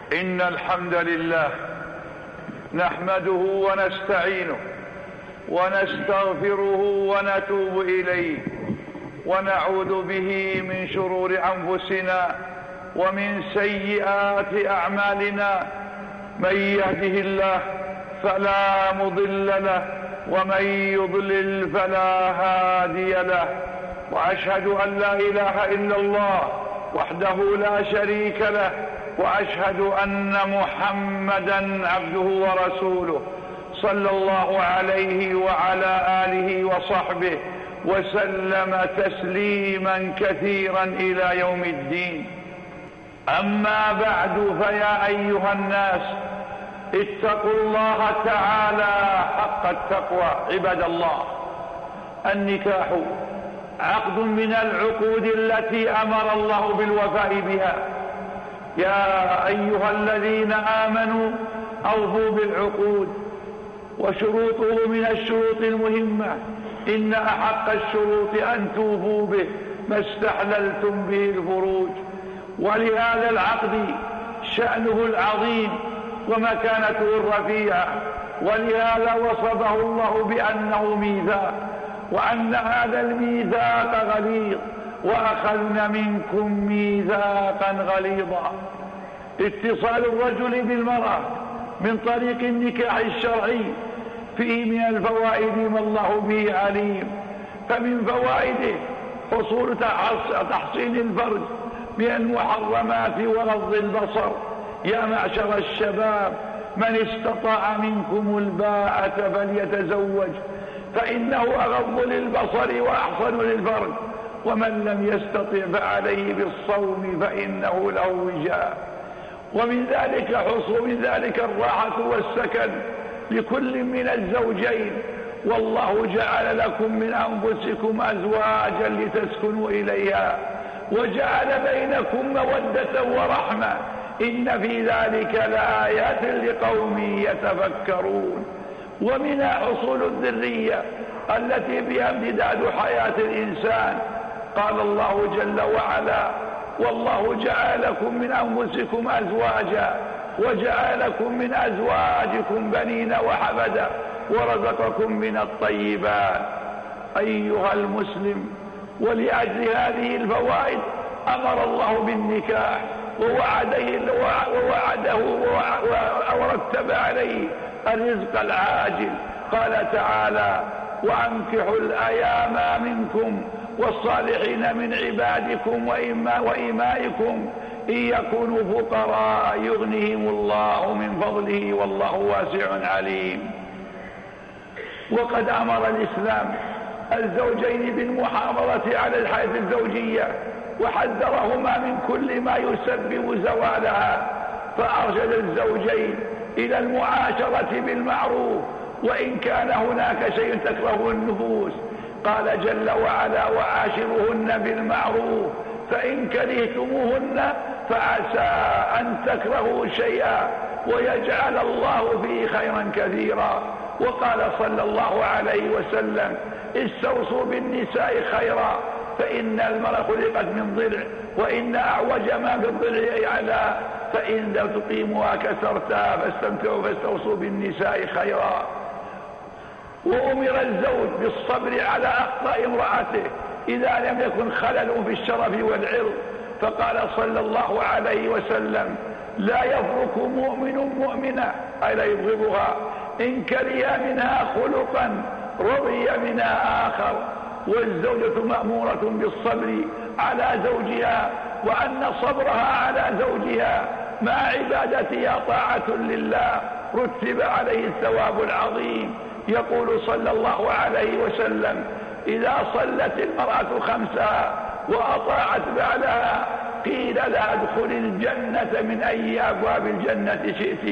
إن الحمد لله نحمده ونستعينه ونستغفره ونتوب إليه ونعوذ به من شرور أنفسنا ومن سيئات أعمالنا. من يهده الله فلا مضل له ومن يضلل فلا هادي له، وأشهد أن لا إله إلا الله وحده لا شريك له، وأشهد أن محمدا عبده ورسوله صلى الله عليه وعلى آله وصحبه وسلم تسليما كثيرا إلى يوم الدين. أما بعد، فيا أيها الناس اتقوا الله تعالى حق التقوى. عباد الله، النكاح عقد من العقود التي أمر الله بالوفاء بها. يا أيها الذين آمنوا أوفوا بالعقود، وشروطه من الشروط المهمة. إن أحق الشروط أن توفوا به ما استحللتم به الفروج. ولهذا العقد شأنه العظيم ومكانته الرفيعة، ولهذا وصفه الله بأنه ميثاق، وأن هذا الميثاق غليظ، وأخذنا منكم ميثاقا غليظا. اتصال الرجل بالمرأة من طريق النكاح الشرعي فيه من الفوائد ما الله به عليم. فمن فوائده حصول تحصين الفرج من المحرمات وغض البصر. يا معشر الشباب، من استطاع منكم الباءة فليتزوج، فإنه أغض للبصر وأحصن للفرج. ومن لم يستطع فعليه بالصوم فإنه له وجاء. ومن ذلك الراحة والسكن لكل من الزوجين. والله جعل لكم من أنفسكم أزواجا لتسكنوا إليها، وجعل بينكم مودة ورحمة. إن في ذلك لآيات لقوم يتفكرون. ومنها حصول الذرية التي بها امتداد حياة الإنسان. قال الله جل وعلا: والله جعل لكم من أنفسكم أزواجا وجعل لكم من أزواجكم بنين وحفدا ورزقكم من الطيبات. أيها المسلم، ولأجل هذه الفوائد أمر الله بالنكاح ووعده ورتب عليه الرزق العاجل. قال تعالى: وأنكحوا الأيام منكم والصالحين من عبادكم وإمائكم إن يكونوا فقراء يغنيهم الله من فضله والله واسع عليم. وقد أمر الإسلام الزوجين بالمحافظة على الحياة الزوجية، وحذرهما من كل ما يسبب زوالها، فأرشد الزوجين إلى المعاشرة بالمعروف وإن كان هناك شيء تكرهه النفوس. قال جل وعلا: وعاشروهن بالمعروف فإن كرهتموهن فعسى أن تكرهوا شيئا ويجعل الله فيه خيرا كثيرا. وقال صلى الله عليه وسلم: استوصوا بالنساء خيرا فإن المرأة خلقت من ضلع وإن أعوج ما في الضلع أعلى فإن لم تقيموها كسرتها فاستمتعوا فاستوصوا بالنساء خيرا. وأمر الزوج بالصبر على أخطاء امرأته إذا لم يكن خلل في الشرف والعرض. فقال صلى الله عليه وسلم: لا يفرق مؤمن مؤمنة، أي لا يبغضها، إن كره منها خلقا رضي منها آخر. والزوجة مأمورة بالصبر على زوجها، وأن صبرها على زوجها مع عبادتها طاعة لله رتب عليه الثواب العظيم. يقول صلى الله عليه وسلم: إذا صلت المرأة خمسها وأطاعت بعلها قيل لها ادخل الجنة من أي أبواب الجنة شئت.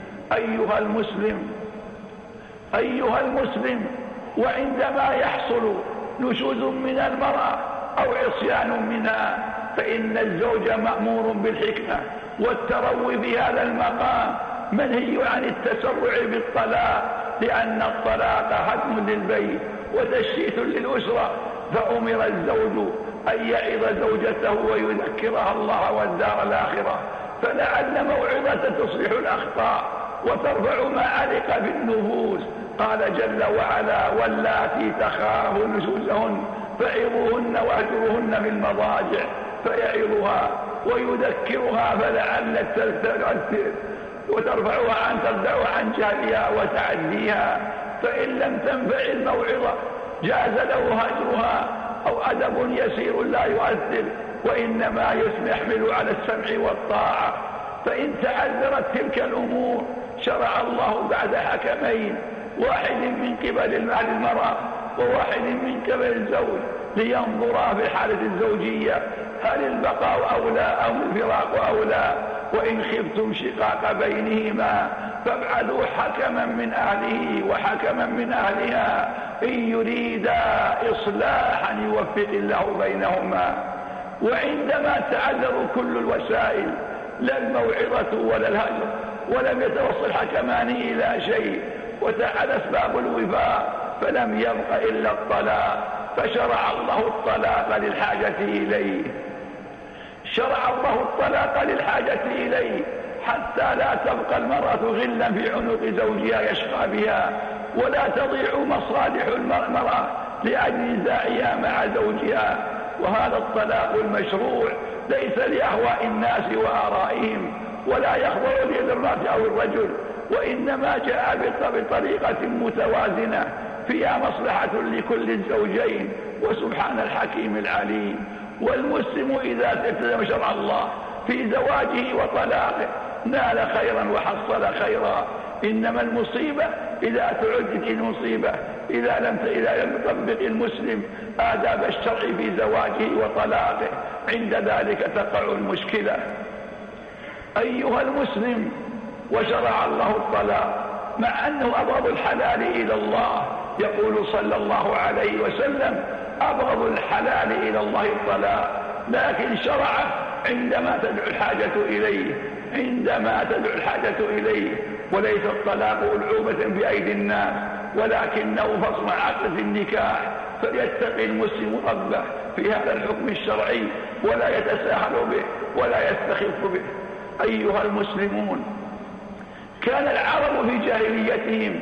أيها المسلم، وعندما يحصل نشوز من المرأة أو عصيان منها فإن الزوج مأمور بالحكمة والتروي في هذا المقام، منهي عن التسرع بالطلاق، لأن الطلاق هدم للبيت وتشتيت للأسرة. فأمر الزوج أن يعظ زوجته ويذكرها الله والدار الآخرة، فلعل موعظة تصلح الأخطاء وترفع ما علق بالنفوس. قال جل وعلا: واللاتي تخافون نشوزهن فعظوهن واهجروهن في المضاجع، فيعظها ويذكرها فلعلك تؤثر وترفعها عن جهلها وتعديها. فإن لم تنفع الموعظة جاز له هجرها، أو أدب يسير لا يؤثر وإنما يحمل على السمع والطاعة. فإن تعذرت تلك الأمور شرع الله بعد حكمين، واحد من قبل المرأة وواحد من قبل الزوج، لينظرا في حالة الزوجية هل البقاء أولى أو الفراق أولى. وإن خفتم شقاق بينهما فابعثوا حكما من أهله وحكما من أهلها إن يريدا إصلاحا يوفق الله بينهما. وعندما تعذروا كل الوسائل لا الموعظة ولا الهجر ولم يتوصل حكمان إلى شيء وتعالى أسباب الوفاء فلم يبق إلا الطلاق، فشرع الله الطلاق للحاجة إليه. شرع الله الطلاق للحاجة إليه حتى لا تبقى المرأة غلا في عنق زوجها يشقى بها، ولا تضيع مصالح المرأة لأجل نزاعها مع زوجها. وهذا الطلاق المشروع ليس لأهواء الناس وآرائهم، ولا يخضر بيد المرأة أو الرجل، وإنما جاء بطريقة متوازنة فيها مصلحة لكل الزوجين، وسبحان الحكيم العليم. والمسلم إذا التزم شرع الله في زواجه وطلاقه نال خيرا وحصل خيرا. إنما المصيبة إذا تعدت المصيبة إذا لم يطبق المسلم آداب الشرع في زواجه وطلاقه، عند ذلك تقع المشكلة. أيها المسلم، وشرع الله الطلاق مع أنه أبغض الحلال إلى الله. يقول صلى الله عليه وسلم: أبغض الحلال إلى الله الطلاق، لكن شرعه عندما تدعو الحاجة إليه، وليس الطلاق ألعوبة بأيدي الناس، ولكنه فصل عقد النكاح. فليتقي المسلم ربه في هذا الحكم الشرعي ولا يتساهل به ولا يستخف به. أيها المسلمون، كان العرب في جاهليتهم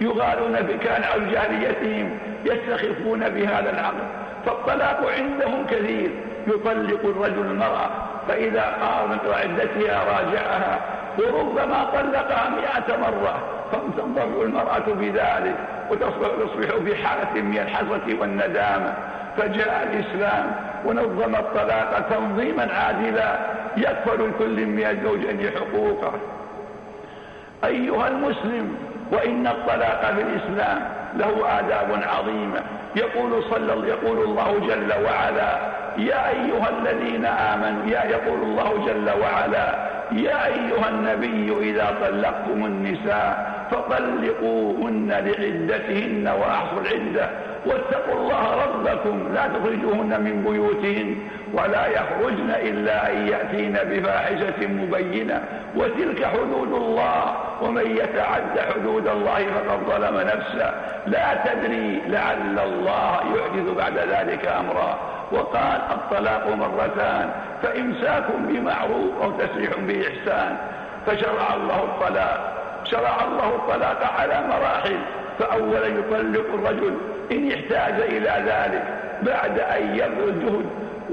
يستخفون بهذا العقد، فالطلاق عندهم كثير. يطلق الرجل المرأة فإذا قامت عدتها راجعها، وربما طلقها 100 مرة، فتنضر المرأة بذلك وتصبح في حالة من الحسرة والندامة. فجاء الإسلام ونظم الطلاق تنظيما عادلا يكفل لكل من الزوجين حقوقه. أيها المسلم، وإن الطلاق في الإسلام له آداب عظيمة. يقول الله جل وعلا: يا أيها الذين آمنوا، يقول الله جل وعلا: يا أيها النبي إذا طلقتم النساء فطلقوهن لعدتهن وأحصوا العدة واتقوا الله ربكم لا تخرجوهن من بيوتهن ولا يخرجن إلا أن يأتين بفاحشة مبينة وتلك حدود الله ومن يتعد حدود الله فقد ظلم نفسه لا تدري لعل الله يحدث بعد ذلك أمرا. وقال: الطلاق مرتان، فإمساك بمعروف أو تسريح بإحسان. فشرع الله الطلاق على مراحل. فأولا يطلق الرجل إن احتاج إلى ذلك بعد أن يبذل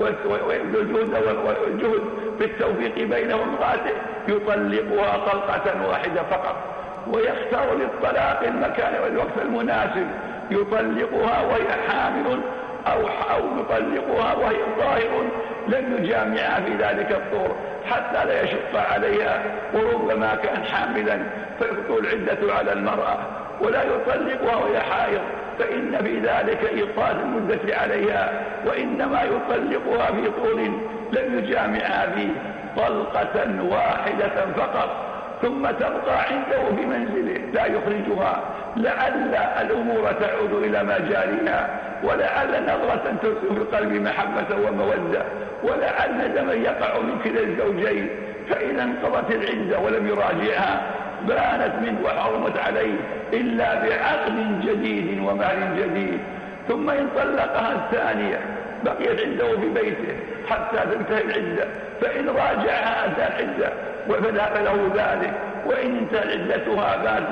الجهد في التوفيق بينه وامرأته، يطلقها طلقة واحدة فقط، ويختار للطلاق المكان والوقت المناسب، يطلقها وهي حامل أو يطلقها وهي طاهر لم يجامعها في ذلك الطهر حتى لا يشق عليها، وربما كان حاملا فيطول العدة على المرأة، ولا يطلقها وهي حائض فإن في ذلك إيقاظ المدة عليها، وإنما يطلقها في طول لم يجامعها فيه طلقة واحدة فقط، ثم تبقى عنده في منزله لا يخرجها، لعل الأمور تعود إلى مجاريها، ولعل نظرة ترسل في القلب محبة ومودة، ولعل ندما يقع من كلا الزوجين. فإذا انقضت العدة ولم يراجعها بانت منه وحرمت عليه إلا بعقد جديد ومال جديد. ثم إن طلقها الثانية بقيت عنده في بيته حتى تنتهي العدة، فإن راجعها أتى العدة فله ذلك. وإن انتهت عدتها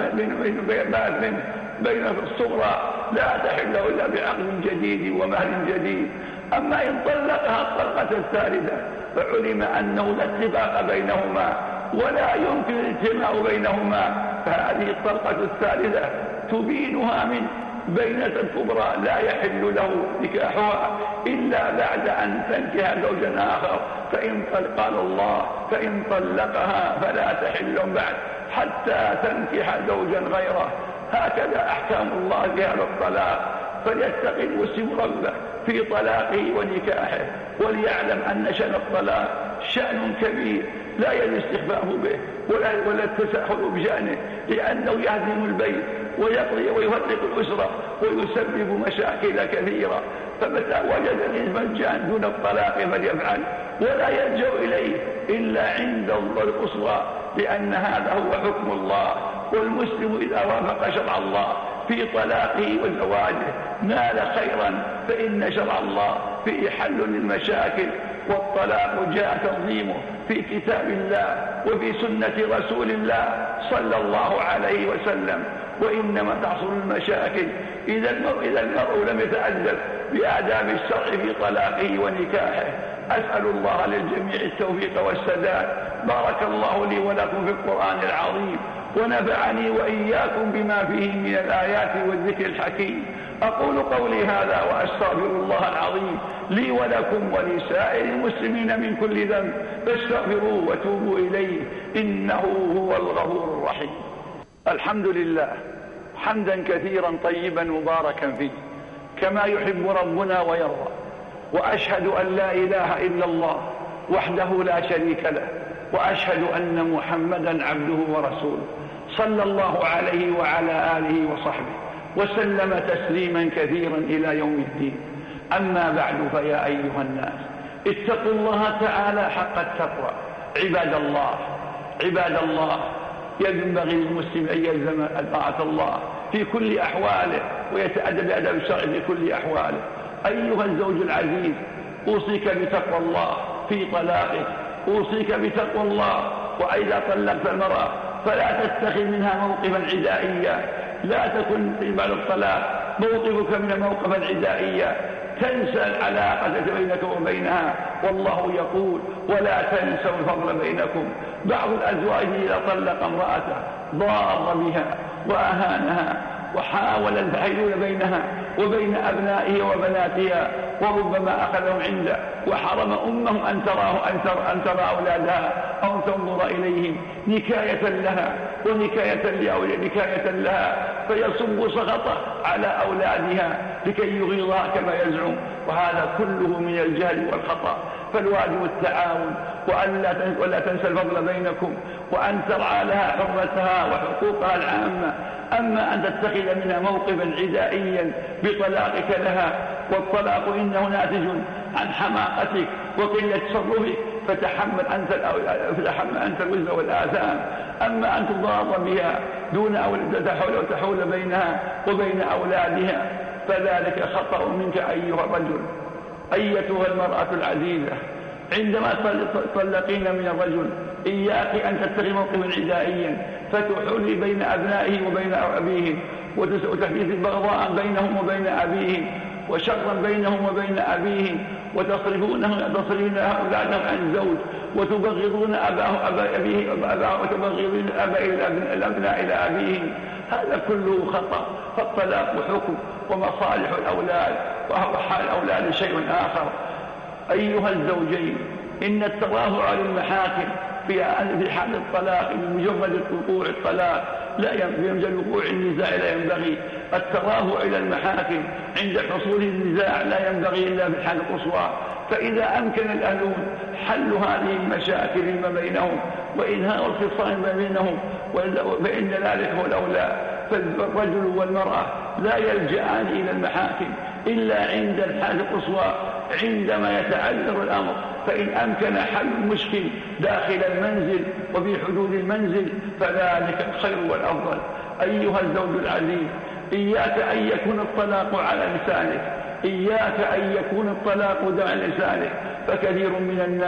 بات بين الصغرى لا تحل إلا بعقد جديد ومهر جديد. أما إن طلقها الطلقة الثالثة فعلم أنه لا اتفاق بينهما ولا يمكن الاجتماع بينهما، فهذه الطلقة الثالثة تبينها من بينة الكبرى لا يحل له نكاحها إلا بعد أن تنكح زوجا آخر. قال الله فإن طلقها فلا تحل بعد حتى تنكح زوجا غيره. هكذا أحكام الله في هذا الطلاق. فليتقي المسلم ربه في طلاقه ونكاحه، وليعلم أن شأن الطلاق شأن كبير لا يجوز الاستخفاف به ولا التساهل بشأنه، لأنه يهدم البيت ويفرق الأسرة ويسبب مشاكل كثيرة. فمتى وجد المجان دون الطلاق فليفعل ولا يلجأ إليه إلا عند القصوى، لأن هذا هو حكم الله. والمسلم إذا وافق شرع الله في طلاقه وزواجه نال خيرا، فإن شرع الله فيه حل للمشاكل. والطلاق جاء تنظيمه في كتاب الله وفي سنة رسول الله صلى الله عليه وسلم. وإنما تحصل المشاكل إذا المرء لم يتأدب بآداب الشرع في طلاقه ونكاحه. أسأل الله للجميع التوفيق والسداد. بارك الله لي ولكم في القرآن العظيم، ونفعني وإياكم بما فيه من الآيات والذكر الحكيم. أقول قولي هذا وأستغفر الله العظيم لي ولكم ولسائر المسلمين من كل ذنب، فاستغفروه وتوبوا إليه إنه هو الغفور الرحيم. الحمد لله حمدا كثيرا طيبا مباركا فيه كما يحب ربنا ويرضى. وأشهد أن لا إله إلا الله وحده لا شريك له، وأشهد أن محمدا عبده ورسوله صلى الله عليه وعلى آله وصحبه وسلم تسليما كثيرا إلى يوم الدين. أما بعد، فيا أيها الناس اتقوا الله تعالى حق التقوى. عباد الله ينبغي للمسلم أن يلزم طاعة الله في كل أحواله ويتأدب بأدب الشرع في كل أحواله. أيها الزوج العزيز، أوصيك بتقوى الله في طلاقك، أوصيك بتقوى الله. وإذا طلقت المرأة فلا تتخذ منها موقفا عدائيا، لا تكن بعد الطلاق موقفك من موقفا عدائيا، تنسى العلاقة بينك وبينها. والله يقول ولا تنسوا الفضل بينكم. بعض الأزواج إذا طلق امرأته ضار بها وأهانها وحاول الحيلول بينها وبين أبنائه وبناتها، وربما أخذهم عنده وحرم أمهم أن ترى أولادها أو تنظر إليهم نكاية لها ونكاية لها، فيصب سخطه على أولادها لكي يغيظها كما يزعم. وهذا كله من الجهل والخطأ. فالواجب التعاون ولا تنسى الفضل بينكم، وأن ترعى لها حرمتها وحقوقها العامة. أما أن تتخذ منها موقفا عدائيا بطلاقك لها، والطلاق إنه ناتج عن حماقتك وقلة تصرفك، فتحمل أنت الوزر والآثام. أما أن تضار بها دون تحول بينها وبين أولادها فذلك خطأ منك أيها الرجل. أيتها المرأة العزيزة، عندما تطلقين من الرجل إياك أن تتخذ موقفا عدائيا فتحولي بين أبنائه وبين أبيهم، وتحديث البغضاء بينهم وبين أبيهم، وشرا بينهم وبين أبيهم، وتصرفون أولادهم عن الزوج، وتبغضون أباه وتبغضون الأبناء إلى أبيهم. هذا كله خطأ. فالطلاق حكم ومصالح الأولاد وحال الأولاد شيء آخر. أيها الزوجين، إن التظاهر على المحاكم في حال الطلاق بمجرد وقوع الطلاق بمجرد وقوع النزاع لا ينبغي. التظاهر إلى المحاكم عند حصول النزاع لا ينبغي إلا في الحال القصوى. فإذا أمكن الأهلون حل هذه المشاكل ما بينهم وإنهاء الخصام ما بينهم فإن ذلك هو الأولى. فالرجل والمرأة لا يلجأان إلى المحاكم إلا عند الحال القصوى، عندما يتعذر الأمر. فإن أمكن حل المشكل داخل المنزل وفي حدود المنزل فذلك الخير والأفضل. أيها الزوج العزيز، إياك أن يكون الطلاق على لسانك، إياك أن يكون الطلاق على لسانك. فكثير من الناس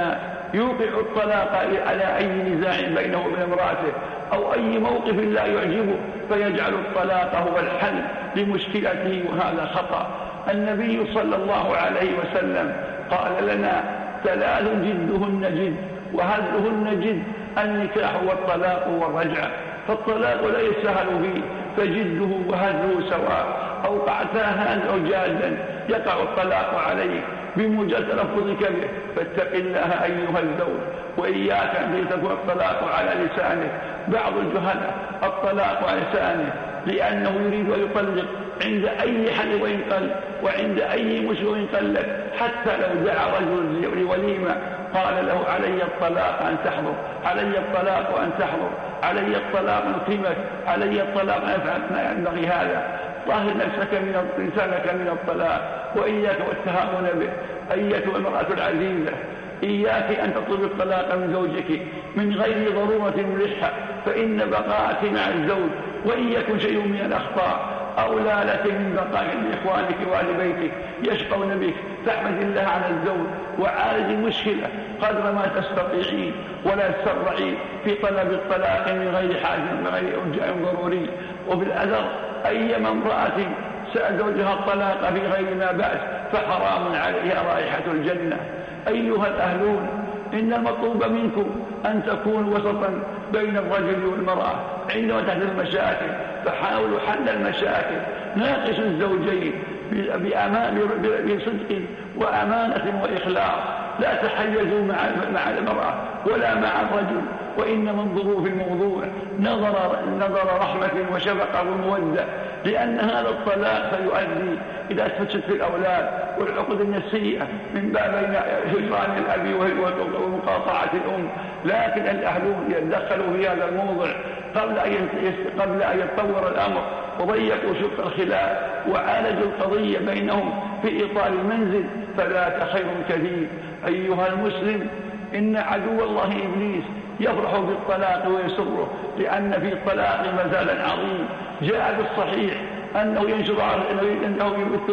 يوقع الطلاق على أي نزاع بينه وبين امرأته أو أي موقف لا يعجبه فيجعل الطلاق هو الحل لمشكلته، وهذا خطأ. النبي صلى الله عليه وسلم قال لنا 3 جدهن جد وهزلهن جد: النكاح والطلاق والرجعة. فالطلاق لا يسهل فيه، فجده وهزله سواء. أوقعتها أو جادا يقع الطلاق عليك بمجرد تلفظك به، فاتق الله أيها الزوج، وإياك أن تكون الطلاق على لسانك. بعض الجهلاء الطلاق على لسانه لأنه يريد أن يطلق عند أي حد وإن قل، وعند أي مشكل وإن قلت. حتى لو دعا رجل لوليمة قال له: علي الطلاق أن تحضر، علي الطلاق أن تحضر، علي الطلاق أن أكرمك، علي الطلاق أن أفعل ما ينبغي هذا. طهر نفسك لسانك من الطلاق، وإياك والتهاون به. أيتها المرأة العزيزة، إياك أن تطلب الطلاق من زوجك من غير ضرورة ملحة، فإن بقاءك مع الزوج وإن يكن شيء من الأخطاء أولى لك من بقائك لإخوانك وأهل بيتك يشقون بك. فاحمد الله على الزوج وعالج المشكلة قدر ما تستطيعين، ولا تسرعي في طلب الطلاق من غير حاجة من غير إرجاء ضروري. وبالأثر أيما امرأة سأل زوجها الطلاق في غير ما بأس فحرام عليها رائحة الجنة. أيها الأهلون، إن المطلوب منكم أن تكونوا وسطا بين الرجل والمرأة عندما تحدث المشاكل، فحاولوا حل المشاكل. ناقشوا الزوجين بصدق وأمانة وإخلاص، لا تحيزوا مع المرأة ولا مع الرجل، وإنما انظروا في الموضوع نظر رحمة وشفقة ومودة، لأن هذا الطلاق سيؤدي إلى تفشت الأولاد والعقد النفسية من بين هجران الأب ومقاطعة الأم. لكن الأهلون يتدخلوا في هذا الموضوع قبل أن يتطور الأمر، وضيقوا شق الخلاف وعالجوا القضية بينهم في إطار المنزل، فذاك خير كثير. أيها المسلم، إن عدو الله إبليس يفرح بالطلاق ويسره، لأن في الطلاق مزالا عظيم. جاء بالصحيح أنه ينشر أنه يبث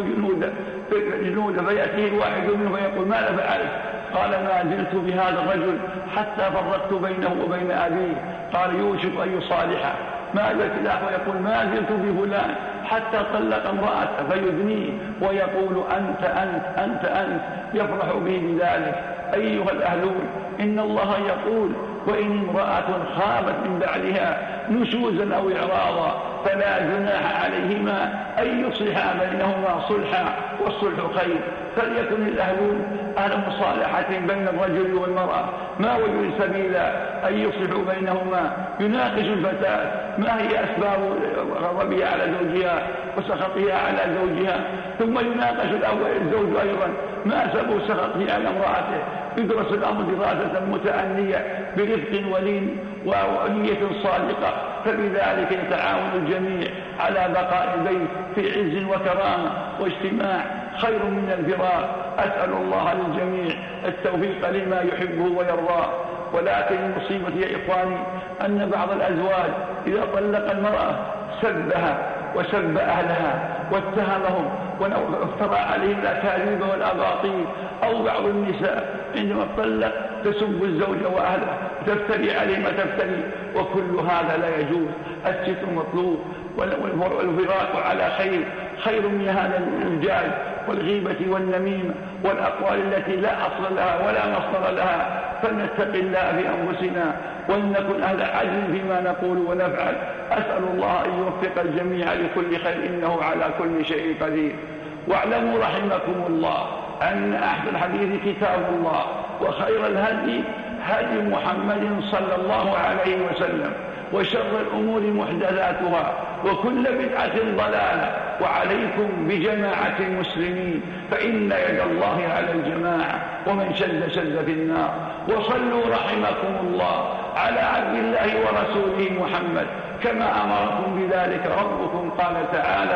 جنودا فيأتيه الواحد منه فيقول: ماذا فعلت؟ قال: ما زلت بهذا الرجل حتى فرقت بينه وبين أبيه. قال: يوشك أن يصالحه. ما زلت الأخوة يقول: ما زلت بفلان حتى طلق امرأته فيدنيه ويقول: أنت أنت أنت أنت، يفرح به بذلك. أيها الأهلون، إن الله يقول: وإن امرأة خافت من بعدها نشوزا أو إعراضا فلا جناح عليهما أن يصلحا بينهما صلحا، والصلح خير. فليكن الأهلون أهل مصالحة بين الرجل والمرأة، ما وجد سبيل أن يصلحوا بينهما. يناقش الفتاة ما هي أسباب غضبها على زوجها وسخطها على زوجها، ثم يناقش الزوج أيضا ما سبب سخطه على امرأته. يدرس الأمر دراسة متأنية برفق ولين ونية صادقة، فبذلك يتعاون الجميع على بقاء البيت في عز وكرامة واجتماع خير من الفراق. أسأل الله للجميع التوفيق لما يحبه ويرضاه. ولكن المصيبة يا إخواني أن بعض الأزواج إذا طلق المرأة سبها وسب أهلها واتهمهم وافترى عليهم الأكاذيب والأباطيل. أو بعض النساء عندما تطلق تسب الزوج وأهله وتفتري عليه ما تفتري، وكل هذا لا يجوز. الستر مطلوب، والفراق على خير من هذا الجاج والغيبة والنميمة والأقوال التي لا أصل لها ولا مصدر لها. فلنتق الله في أنفسنا ولنكن أهل عدل فيما نقول ونفعل. أسأل الله أن يوفق الجميع لكل خير، إنه على كل شيء قدير. واعلموا رحمكم الله أن أحسن الحديث كتاب الله، وخير الهدي هدي محمد صلى الله عليه وسلم، وشر الأمور محدثاتها، وكل بدعة ضلالة. وعليكم بجماعة المسلمين، فإن يد الله على الجماعة، ومن شد في النار. وصلوا رحمكم الله على عبد الله ورسوله محمد كما أمركم بذلك ربكم. قال تعالى: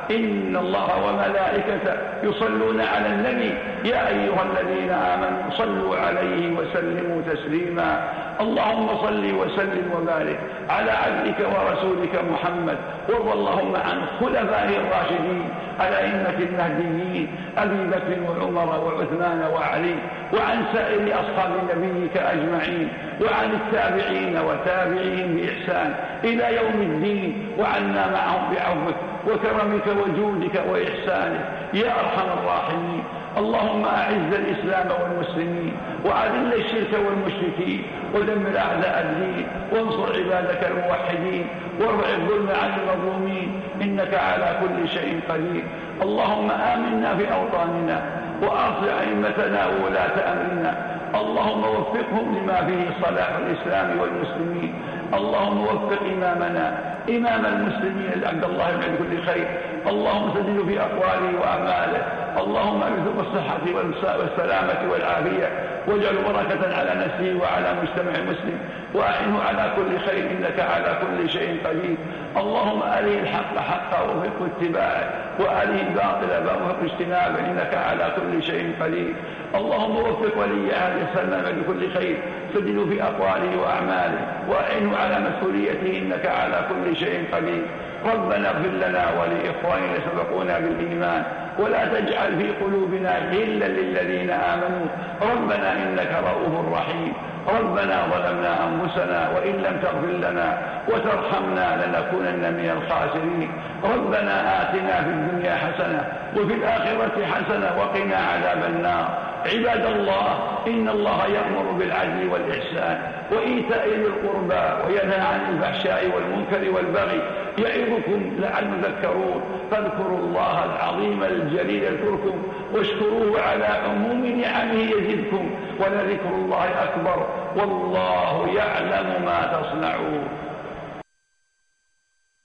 إن الله وملائكته يصلون على النبي يا أيها الذين آمنوا صلوا عليه وسلموا تسليما. اللهم صل وسلم وبارك على عبدك ورسولك محمد، وارض اللهم عن خلفائه الراشدين الأئمة المهديين أبي بكر وعمر وعثمان وعلي، وعن سائر أصحاب نبيك أجمعين، وعن التابعين وتابعين بإحسان إلى يوم الدين، وعنا معهم بعفوك وكرمك وجودك وإحسانك يا أرحم الراحمين. اللهم أعز الإسلام والمسلمين، وأذل الشرك والمشركين، ودمر أعداء الدين، وانصر عبادك الموحدين، وارفع الظلم عن المظلومين، إنك على كل شيء قدير. اللهم آمنا في أوطاننا، وأصلح أئمتنا وولاة أمرنا، اللهم وفقهم لما فيه صلاح الإسلام والمسلمين. اللهم وفق إمامنا إمام المسلمين عبد الله بن كل خير، اللهم سدده في أقواله وأعماله، اللهم ارزقه الصحة والسلامة والعافية، واجعل بركة على نفسه وعلى مجتمع المسلم، وأعنه على كل خير إنك على كل شيء قدير. اللهم أريه الحق حقا ووفقه اتباعه، وأريه الباطل ووفقه اجتنابه، إنك على كل شيء قدير. اللهم وفق ولي عهد سلمان بكل خير، سدده في أقواله وأعماله، وأعنه على مسؤوليته، إنك على كل شيء قدير. ربنا اغفر لنا ولإخواننا سبقونا بالإيمان، ولا تجعل في قلوبنا غلا للذين آمنوا ربنا إنك رؤوف رحيم. ربنا ظلمنا أنفسنا وإن لم تغفر لنا وترحمنا لنكونن من الخاسرين. ربنا آتنا في الدنيا حسنة وفي الآخرة حسنة وقنا عذاب النار. عباد الله، إن الله يأمر بالعدل والإحسان وإيتاء ذي القربى وينهى عن الفحشاء والمنكر والبغي، يعظكم لعلكم تذكرون. فاذكروا الله العظيم الجليل يذكركم، واشكروه على عموم نعمه يزدكم، ولذكر الله أكبر، والله يعلم ما تصنعون.